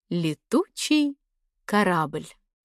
Летучий корабль.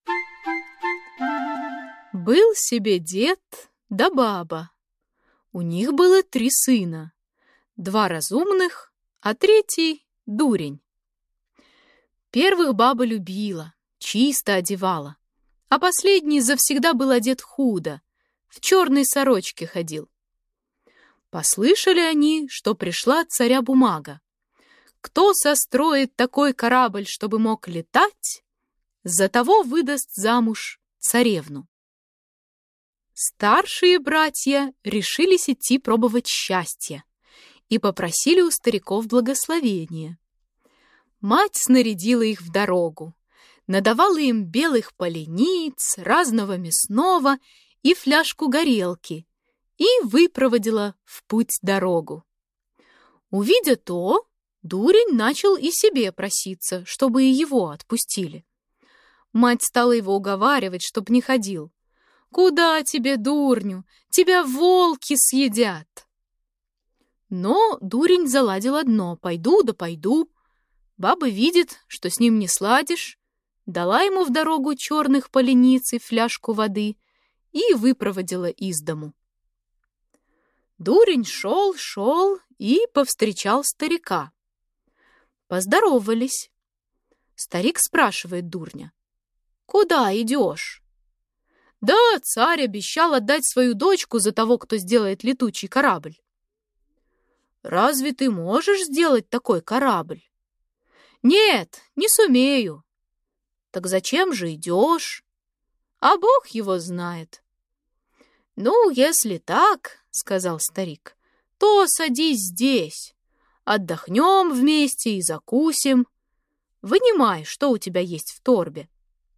Был себе дед да баба. У них было 3 сына, 2 разумных, а 3 — дурень. Первых баба любила, чисто одевала, а последний завсегда был одет худо, в черной сорочке ходил. Послышали они, что пришла от царя бумага. Кто состроит такой корабль, чтобы мог летать, за того выдаст замуж царевну. Старшие братья решились идти пробовать счастье и попросили у стариков благословения. Мать снарядила их в дорогу, надавала им белых полениц, разного мясного и фляжку горелки и выпроводила в путь дорогу. Увидя то, дурень начал и себе проситься, чтобы и его отпустили. Мать стала его уговаривать, чтоб не ходил. «Куда тебе, дурню? Тебя волки съедят!» Но дурень заладил одно: «Пойду да пойду». Баба видит, что с ним не сладишь, дала ему в дорогу черных полениц и фляжку воды и выпроводила из дому. Дурень шел и повстречал старика. Поздоровались. Старик спрашивает дурня: «Куда идешь?» «Да, царь обещал отдать свою дочку за того, кто сделает летучий корабль». «Разве ты можешь сделать такой корабль?» «Нет, не сумею». «Так зачем же идешь?» «А Бог его знает». «Ну, если так, — сказал старик, — то садись здесь. Отдохнем вместе и закусим. Вынимай, что у тебя есть в торбе».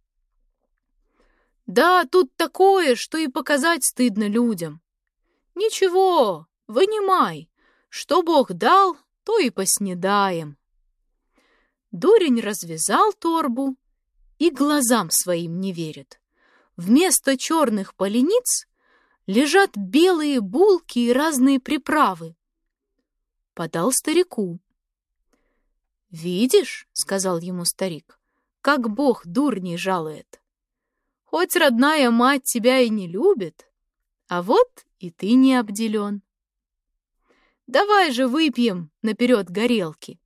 «Да тут такое, что и показать стыдно людям». «Ничего, вынимай. Что Бог дал, то и поснедаем». Дурень развязал торбу и глазам своим не верит. Вместо черных полениц лежат белые булки и разные приправы. Подал старику. «Видишь, — сказал ему старик, — как Бог дурней жалует. Хоть родная мать тебя и не любит, а вот и ты не обделен. Давай же выпьем наперед горелки».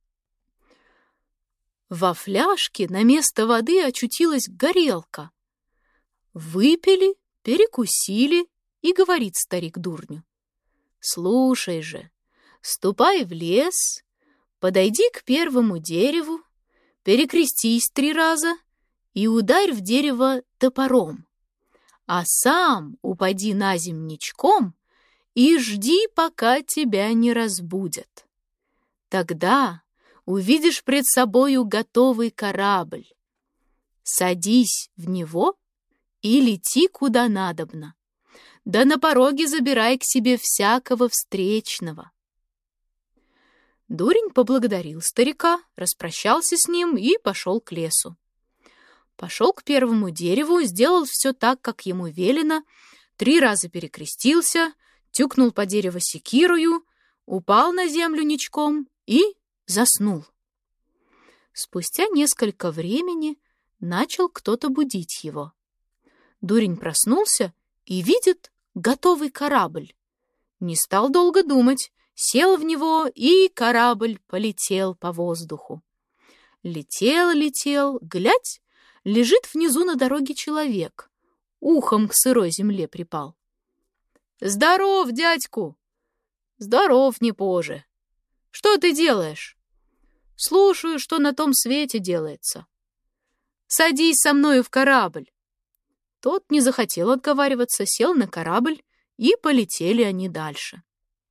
Во фляжке на место воды очутилась горелка. Выпили, перекусили, и говорит старик дурню: «Слушай же, ступай в лес, подойди к первому дереву, перекрестись 3 раза и ударь в дерево топором, а сам упади наземь ничком и жди, пока тебя не разбудят. Тогда увидишь пред собою готовый корабль. Садись в него и лети куда надобно, да на пороге забирай к себе всякого встречного». Дурень поблагодарил старика, распрощался с ним и пошел к лесу. Пошел к первому дереву, сделал все так, как ему велено, 3 раза перекрестился, тюкнул по дереву секирою, упал на землю ничком и заснул. Спустя несколько времени начал кто-то будить его. Дурень проснулся и видит готовый корабль. Не стал долго думать, сел в него, и корабль полетел по воздуху. Летел, глядь, лежит внизу на дороге человек, ухом к сырой земле припал. «Здоров, дядьку!» «Здоров, непоже!» «Что ты делаешь?» «Слушаю, что на том свете делается». «Садись со мною в корабль». Тот не захотел отговариваться, сел на корабль, и полетели они дальше.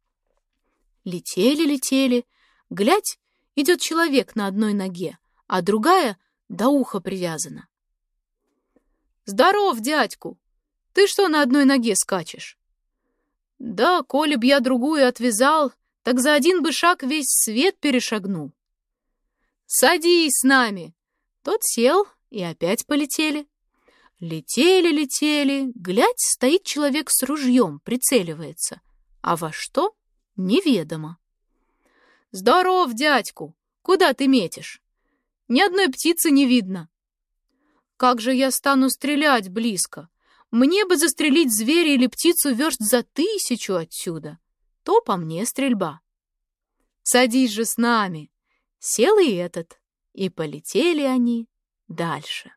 Летели, глядь, идет человек на одной ноге, а другая до уха привязана. «Здоров, дядьку! Ты что на одной ноге скачешь?» «Да, коли б я другую отвязал, так за один бы шаг весь свет перешагнул». «Садись с нами!» Тот сел, и опять полетели. Летели, глядь, стоит человек с ружьем, прицеливается, а во что — неведомо. «Здоров, дядьку! Куда ты метишь?» Ни одной птицы не видно. Как же я стану стрелять близко? Мне бы застрелить зверя или птицу верст за 1000 отсюда. То по мне стрельба. Садись же с нами. Сел и этот, и полетели они дальше.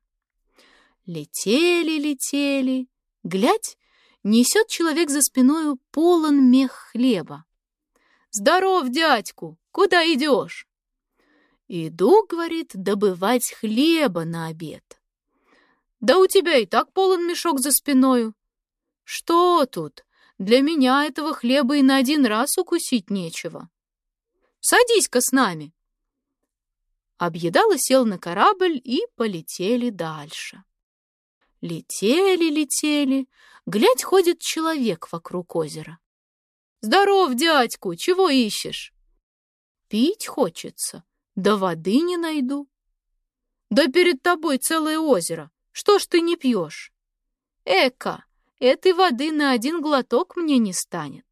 Летели, летели. Глядь, несет человек за спиною полон мех хлеба. «Здоров, дядьку! Куда идешь?» «Иду, — говорит, — добывать хлеба на обед». «Да у тебя и так полон мешок за спиною». «Что тут? Для меня этого хлеба и на 1 раз укусить нечего. Садись-ка с нами». Объедал и сел на корабль, и полетели дальше. Летели, летели. Глядь, ходит человек вокруг озера. «Здоров, дядьку! Чего ищешь?» «Пить хочется, да воды не найду». «Да перед тобой целое озеро. Что ж ты не пьешь?» «Эка, этой воды на 1 глоток мне не станет».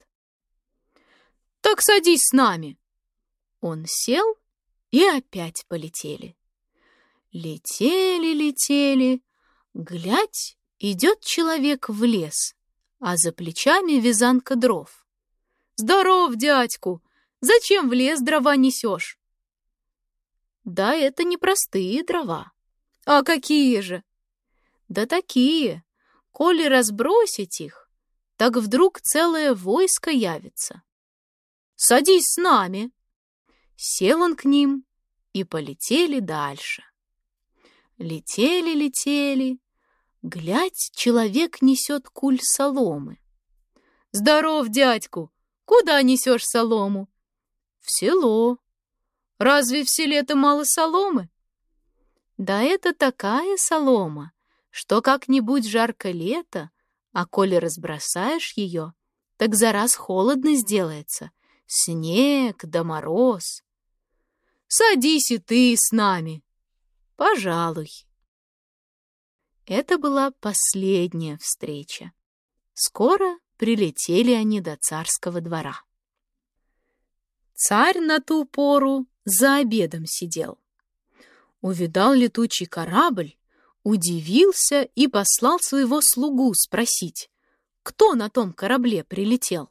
«Так садись с нами». Он сел, и опять полетели. Летели, летели. Глядь, идет человек в лес, а за плечами вязанка дров. «Здоров, дядьку! Зачем в лес дрова несешь?» «Да это не простые дрова». «А какие же?» «Да такие, коли разбросить их, так вдруг целое войско явится». «Садись с нами». Сел он к ним, и полетели дальше. Летели, летели. Глядь, человек несет куль соломы. «Здоров, дядьку! Куда несешь солому?» «В село». «Разве в селе-то мало соломы?» «Да это такая солома, что как-нибудь жарко лето, а коли разбросаешь ее, так за раз холодно сделается. Снег да мороз». «Садись и ты с нами». «Пожалуй». Это была последняя встреча. Скоро прилетели они до царского двора. Царь на ту пору за обедом сидел. Увидал летучий корабль, удивился и послал своего слугу спросить, кто на том корабле прилетел.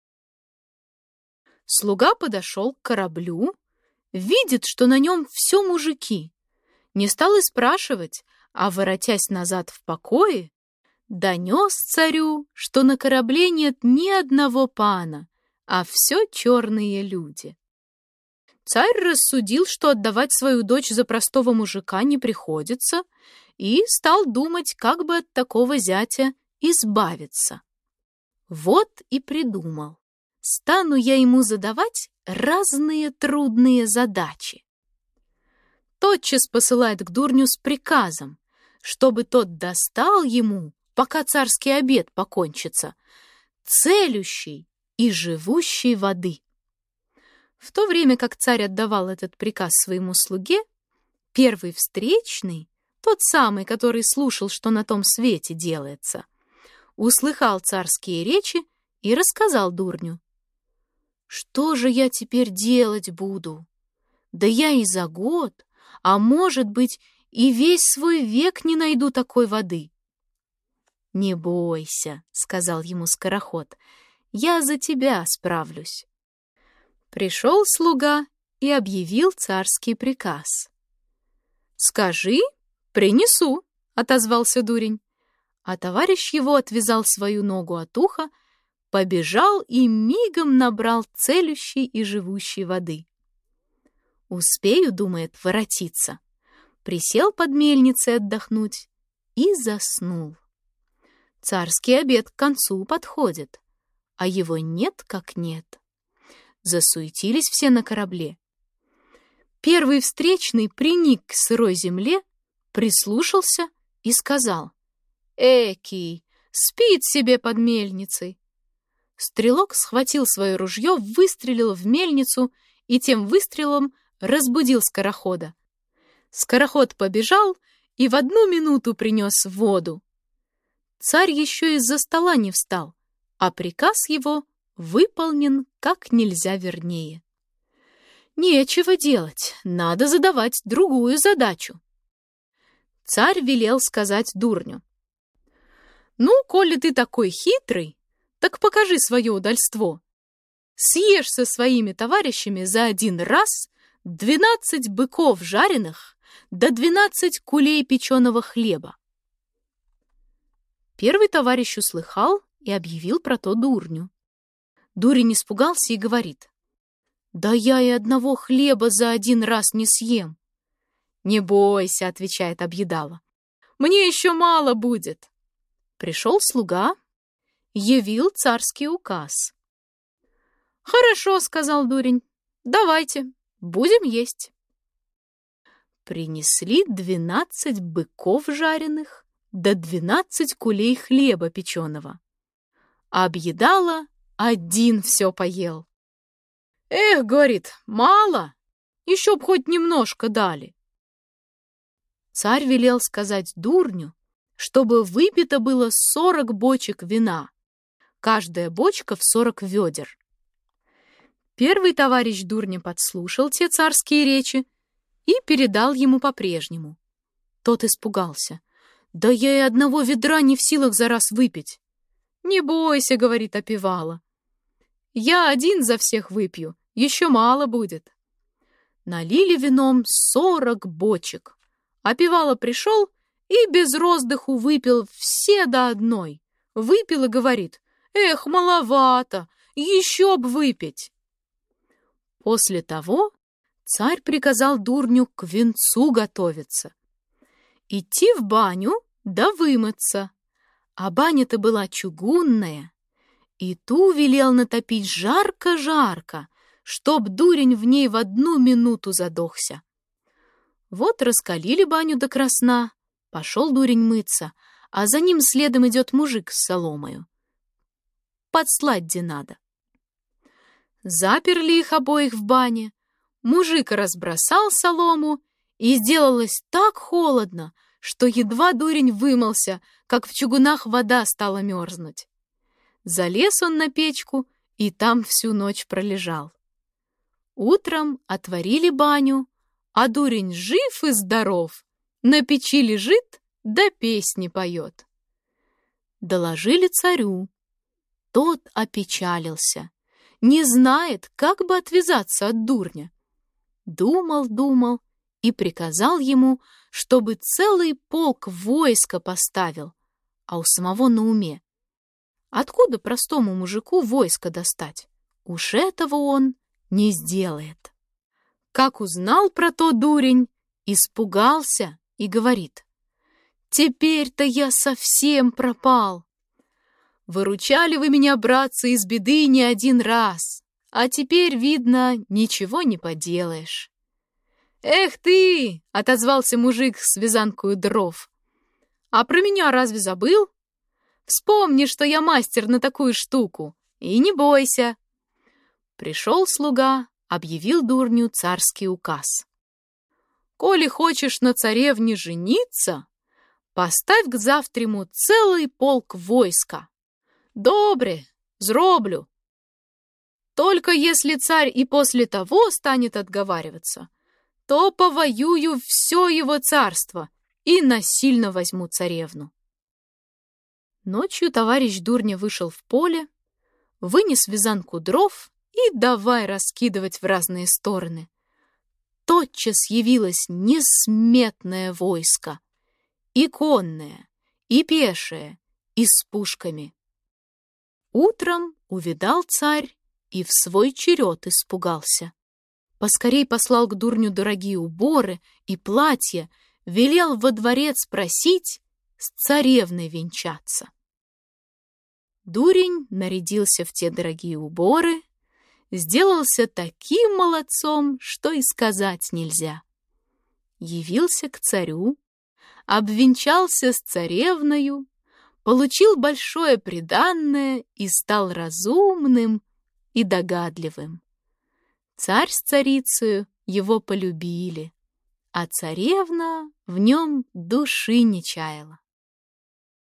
Слуга подошел к кораблю, видит, что на нем все мужики. Не стал и спрашивать, а, воротясь назад в покое, донес царю, что на корабле нет ни одного пана, а все черные люди. Царь рассудил, что отдавать свою дочь за простого мужика не приходится, и стал думать, как бы от такого зятя избавиться. Вот и придумал. Стану я ему задавать разные трудные задачи. Тотчас посылает к дурню с приказом, чтобы тот достал ему, пока царский обед покончится, целющей и живущей воды. В то время как царь отдавал этот приказ своему слуге, первый встречный, тот самый, который слушал, что на том свете делается, услыхал царские речи и рассказал дурню. «Что же я теперь делать буду? Да я и за год, а может быть, и весь свой век не найду такой воды». «Не бойся», — сказал ему скороход, — «я за тебя справлюсь». Пришел слуга и объявил царский приказ. «Скажи, принесу», — отозвался дурень. А товарищ его отвязал свою ногу от уха, побежал и мигом набрал целющей и живущей воды. Успею, думает, воротиться. Присел под мельницей отдохнуть и заснул. Царский обед к концу подходит, а его нет как нет. Засуетились все на корабле. Первый встречный приник к сырой земле, прислушался и сказал: «Экий, спит себе под мельницей». Стрелок схватил свое ружье, выстрелил в мельницу и тем выстрелом разбудил скорохода. Скороход побежал и в 1 минуту принес воду. Царь еще из-за стола не встал, а приказ его выполнен как нельзя вернее. Нечего делать, надо задавать другую задачу. Царь велел сказать дурню: «Ну, коли ты такой хитрый, так покажи свое удальство. Съешь со своими товарищами за один раз 12 быков жареных да 12 кулей печеного хлеба». Первый товарищ услыхал и объявил про то дурню. Дурень испугался и говорит: «Да я и одного хлеба за один раз не съем». «Не бойся», — отвечает объедала, — «мне еще мало будет». Пришел слуга, явил царский указ. «Хорошо», — сказал дурень, — «давайте, будем есть». Принесли 12 быков жареных да 12 кулей хлеба печеного. Объедала один все поел. «Эх, — говорит, — мало, еще б хоть немножко дали». Царь велел сказать дурню, чтобы выпито было 40 бочек вина, каждая бочка в 40 ведер. Первый товарищ дурня подслушал те царские речи и передал ему по-прежнему. Тот испугался. «Да я и одного ведра не в силах за раз выпить». «Не бойся, — говорит опевала, — я один за всех выпью, еще мало будет». Налили вином 40 бочек. Опевала пришел и без роздыху выпил все до одной. Выпил и говорит: «Эх, маловато, еще б выпить». После того царь приказал дурню к венцу готовиться, идти в баню да вымыться. А баня-то была чугунная, и ту велел натопить жарко-жарко, чтоб дурень в ней в 1 минуту задохся. Вот раскалили баню до красна, пошел дурень мыться, а за ним следом идет мужик с соломою. Подслать где надо. Заперли их обоих в бане, мужик разбросал солому, и сделалось так холодно, что едва дурень вымылся, как в чугунах вода стала мерзнуть. Залез он на печку и там всю ночь пролежал. Утром отворили баню, а дурень жив и здоров, на печи лежит да песни поет. Доложили царю. Тот опечалился, не знает, как бы отвязаться от дурня. Думал и приказал ему, чтобы целый полк войска поставил, а у самого на уме: откуда простому мужику войско достать? Уж этого он не сделает. Как узнал про то дурень, испугался и говорит: «Теперь-то я совсем пропал. Выручали вы меня, братцы, из беды не один раз, а теперь, видно, ничего не поделаешь». «Эх ты!» — отозвался мужик с вязанкою дров. «А про меня разве забыл? Вспомни, что я мастер на такую штуку, и не бойся». Пришел слуга, объявил дурню царский указ. «Коли хочешь на царевне жениться, поставь к завтраму целый полк войска». «Добре, зроблю. Только если царь и после того станет отговариваться, то повоюю все его царство и насильно возьму царевну». Ночью товарищ дурня вышел в поле, вынес вязанку дров и давай раскидывать в разные стороны. Тотчас явилось несметное войско, и конное, и пешее, и с пушками. Утром увидал царь и в свой черед испугался. Поскорей послал к дурню дорогие уборы и платья, велел во дворец просить с царевной венчаться. Дурень нарядился в те дорогие уборы, сделался таким молодцом, что и сказать нельзя. Явился к царю, обвенчался с царевною, получил большое приданное и стал разумным и догадливым. Царь с царицею его полюбили, а царевна в нем души не чаяла.